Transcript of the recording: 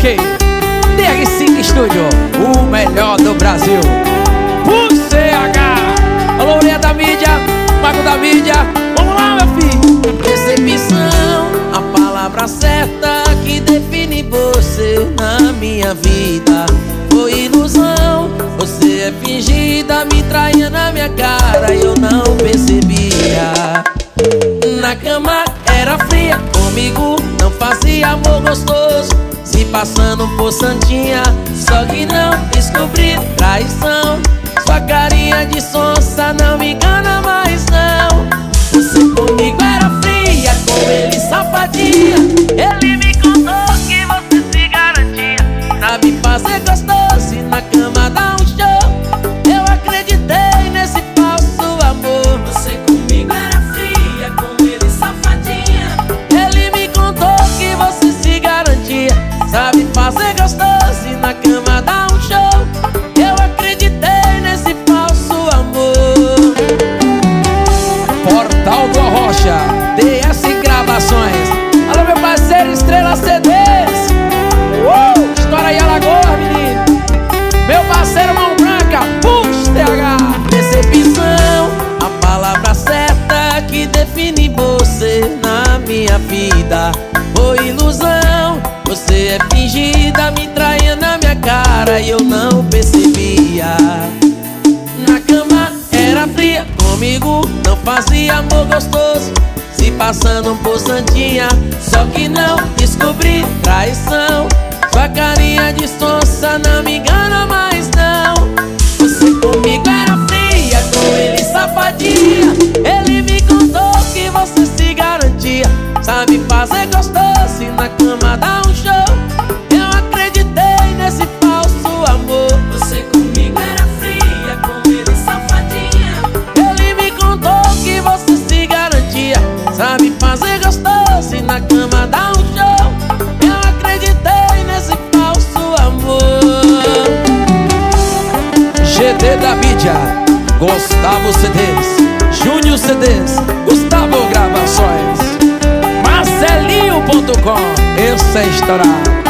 Ok, DR5 Studio, o melhor do Brasil. Por CH. Alô, Leia da mídia, Mago da mídia. Vamos lá, meu filho. Decepção, a palavra certa que define você na minha vida. Foi ilusão, você é fingida, me traía na minha cara e eu não percebia. Na cama era fria, comigo não fazia amor gostoso, se passando por santinha, só que não descobri traição. Sua carinha de sonsa não me engana mais não. Você comigo era fria, com ele safadinha. Ele me contou que você se garantia, sabe fazer gostoso e na cama dá um show. Eu acreditei nesse falso amor. Você comigo era fria, com ele safadinha. Ele me contou que você se garantia, sabe fazer gostoso e na cama dá um show. Eu acreditei nesse falso amor. Portal do Arrocha, DS Gravações. Alô, meu parceiro Estrela CDs. Estoura aí a lagoa, menino. Meu parceiro Mão Branca, puxa TH. Decepção, a palavra certa que define você na minha vida. Foi ilusão, você é fingida, me traía na minha cara e eu não percebia. Na cama era fria, comigo não fazia amor gostoso, se passando por santinha, só que não descobri traição. Sua carinha de sonsa não me engana mais não. Você comigo era fria, com ele safadinha. Ele me contou que você se garantia, sabe fazer gostoso e na cama dá um show. Eu acreditei nesse falso amor. Você comigo era fria, com ele safadinha. Ele me contou que você se garantia, sabe fazer gostoso e na cama dá um show. Eu acreditei nesse falso amor. GD da mídia, Gustavo CDs, Júnior CDs, Gustavo Gravações, Marcelinho.com. Esse é estourado.